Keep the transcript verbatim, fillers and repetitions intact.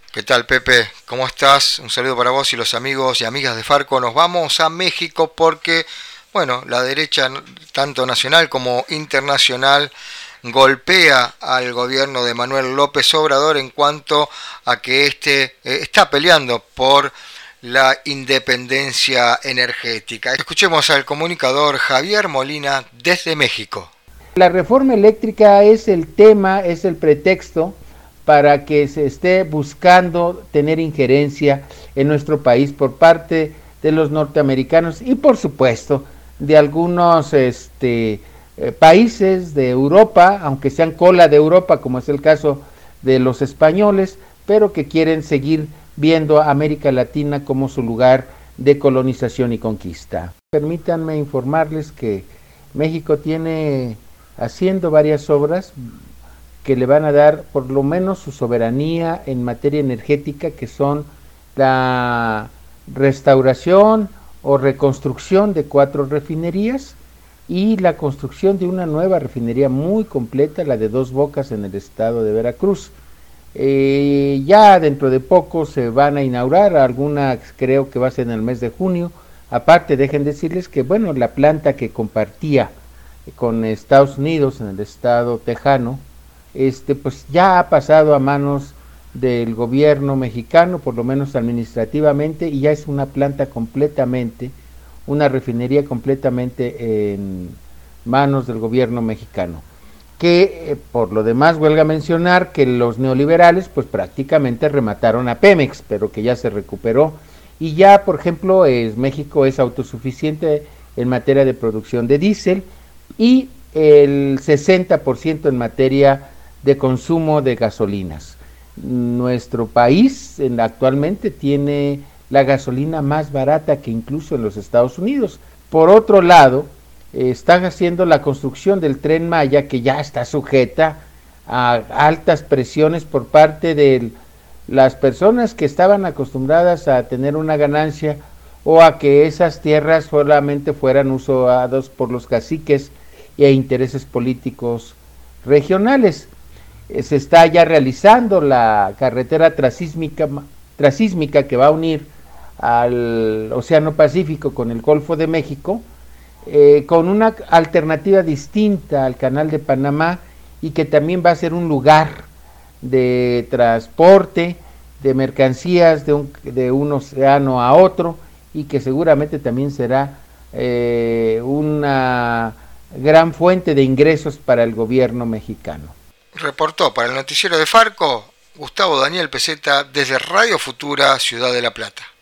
¿Qué tal, Pepe? ¿Cómo estás? Un saludo para vos y los amigos y amigas de Farco. Nos vamos a México porque, bueno, la derecha, tanto nacional como internacional, golpea al gobierno de Manuel López Obrador en cuanto a que éste eh, está peleando por la independencia energética. Escuchemos al comunicador Javier Molina desde México. La reforma eléctrica es el tema, es el pretexto para que se esté buscando tener injerencia en nuestro país por parte de los norteamericanos y por supuesto de algunos este, eh, países de Europa, aunque sean cola de Europa, como es el caso de los españoles, pero que quieren seguir viendo a América Latina como su lugar de colonización y conquista. Permítanme informarles que México tiene haciendo varias obras que le van a dar por lo menos su soberanía en materia energética, que son la restauración o reconstrucción de cuatro refinerías y la construcción de una nueva refinería muy completa, la de Dos Bocas en el estado de Veracruz. Eh, ya dentro de poco se van a inaugurar, alguna creo que va a ser en el mes de junio. Aparte, dejen decirles que bueno, la planta que compartía con Estados Unidos en el estado tejano, este pues ya ha pasado a manos del gobierno mexicano, por lo menos administrativamente, y ya es una planta completamente, una refinería completamente en manos del gobierno mexicano. Que eh, por lo demás huelga mencionar que los neoliberales pues prácticamente remataron a Pemex, pero que ya se recuperó y ya, por ejemplo, es, México es autosuficiente en materia de producción de diésel y el sesenta por ciento en materia de consumo de gasolinas. Nuestro país en, actualmente tiene la gasolina más barata que incluso en los Estados Unidos. Por otro lado, eh, están haciendo la construcción del Tren Maya, que ya está sujeta a altas presiones por parte de las personas que estaban acostumbradas a tener una ganancia o a que esas tierras solamente fueran usadas por los caciques e intereses políticos regionales. Se está ya realizando la carretera transísmica, transísmica que va a unir al Océano Pacífico con el Golfo de México, eh, con una alternativa distinta al Canal de Panamá y que también va a ser un lugar de transporte de mercancías de un, de un océano a otro y que seguramente también será eh, una gran fuente de ingresos para el gobierno mexicano. Reportó para el noticiero de Farco Gustavo Daniel Peseta desde Radio Futura, Ciudad de La Plata.